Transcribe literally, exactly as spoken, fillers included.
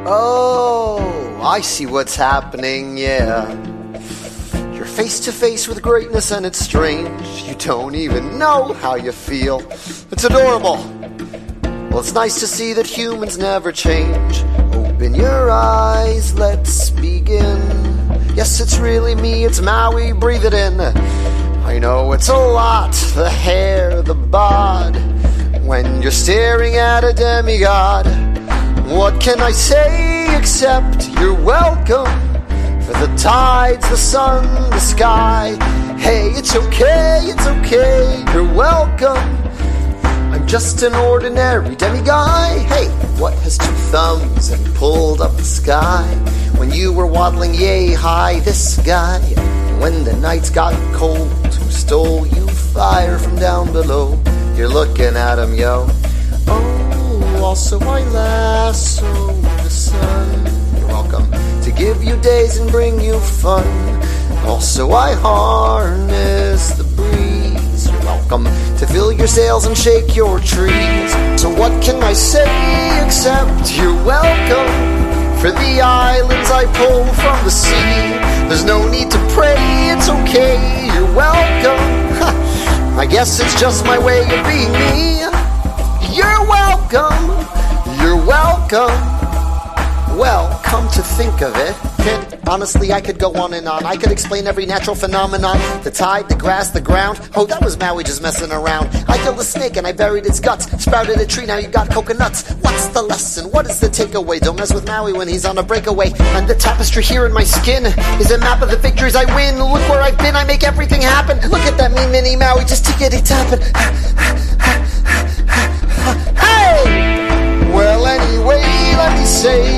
Oh, I see what's happening, yeah. You're face to face with greatness and it's strange. You don't even know how you feel. It's adorable. Well, it's nice to see that humans never change. Open your eyes, let's begin. Yes, it's really me, it's Maui, breathe it in. I know it's a lot, the hair, the bod. When you're staring at a demigod, what can I say except you're welcome? For the tides, the sun, the sky. Hey, it's okay, it's okay, you're welcome. I'm just an ordinary demi-guy. Hey, what has two thumbs and pulled up the sky? When you were waddling yay high, this guy. When the nights got cold, who stole you fire from down below? You're looking at him, yo. Oh, also I lasso the sun. You're welcome. To give you days and bring you fun. Also I harness the breeze. You're welcome. To fill your sails and shake your trees. So what can I say except you're welcome? For the islands I pull from the sea. There's no need to pray, it's okay, you're welcome. I guess it's just my way of being me. You're welcome, you're welcome. Well, come to think of it, kid, honestly I could go on and on. I could explain every natural phenomenon. The tide, the grass, the ground. Oh, that was Maui just messing around. I killed a snake and I buried its guts. Sprouted a tree, now you got coconuts. What's the lesson? What is the takeaway? Don't mess with Maui when he's on a breakaway. And the tapestry here in my skin is a map of the victories I win. Look where I've been, I make everything happen. Look at that mean mini Maui just tickety tapping. Hey! Well, anyway, let me say